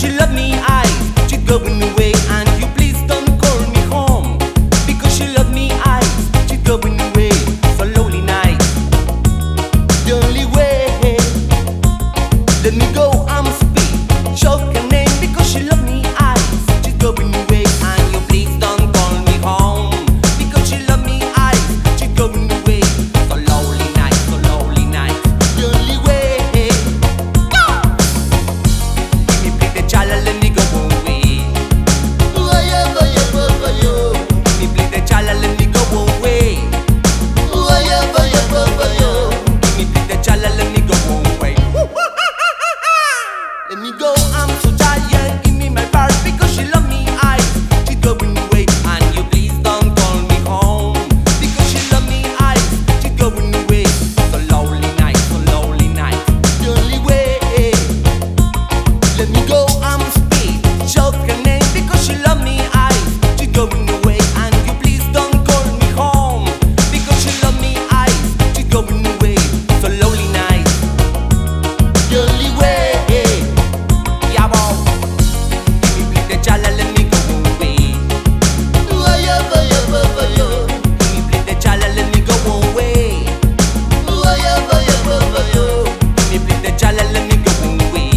she love me eyes, she going away, and you please don't call me home. Because she love me eyes, she going away, so lonely night. The only way, let me go, I'm speed, shout her name. Because she love me eyes, she going away, and you please don't call me home. Because she love me eyes, she going away, so lonely night, so lonely night. The only way, give me play the chala, let me go away. Give me play the chala, let me go away. Give me play the chala, let me go away. Let me go, I'm so tired, give me my part. Because she love me eyes, she going away, and you please don't call me home. Because she love me eyes, she going away, so lonely night, so lonely night. The only way, let me go, I'm speed, shout her name. Because she love me eyes, she going away, and you please don't call me home. Because she love me eyes, she going away, so lonely night. The only way, yeah, boy. Give me play the chala, let me go away. Give me play the chala, let me go away. Give me play the chala, let me go away.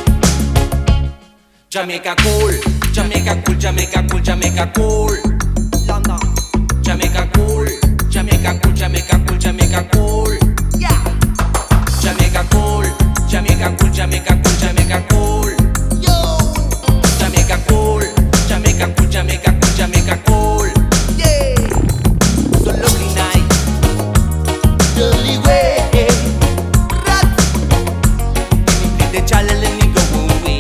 Jamaica cool, Jamaica cool, Jamaica cool, Jamaica cool. London, Jamaica cool, Jamaica cool, Jamaica cool, Jamaica cool. Yeah, Jamaica cool, Jamaica cool, Jamaica cool, Jamaica cool. Yo, Jamaica cool, Jamaica cool, Jamaica cool, Jamaica cool. Yeah, so lovely night, lovely way. Rat, give me play the chala, let me go away.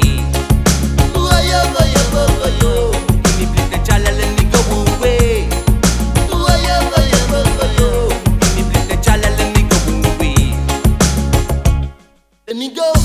Give me play the chala, let me go away. Give me play the chala, let me go away. Let me go.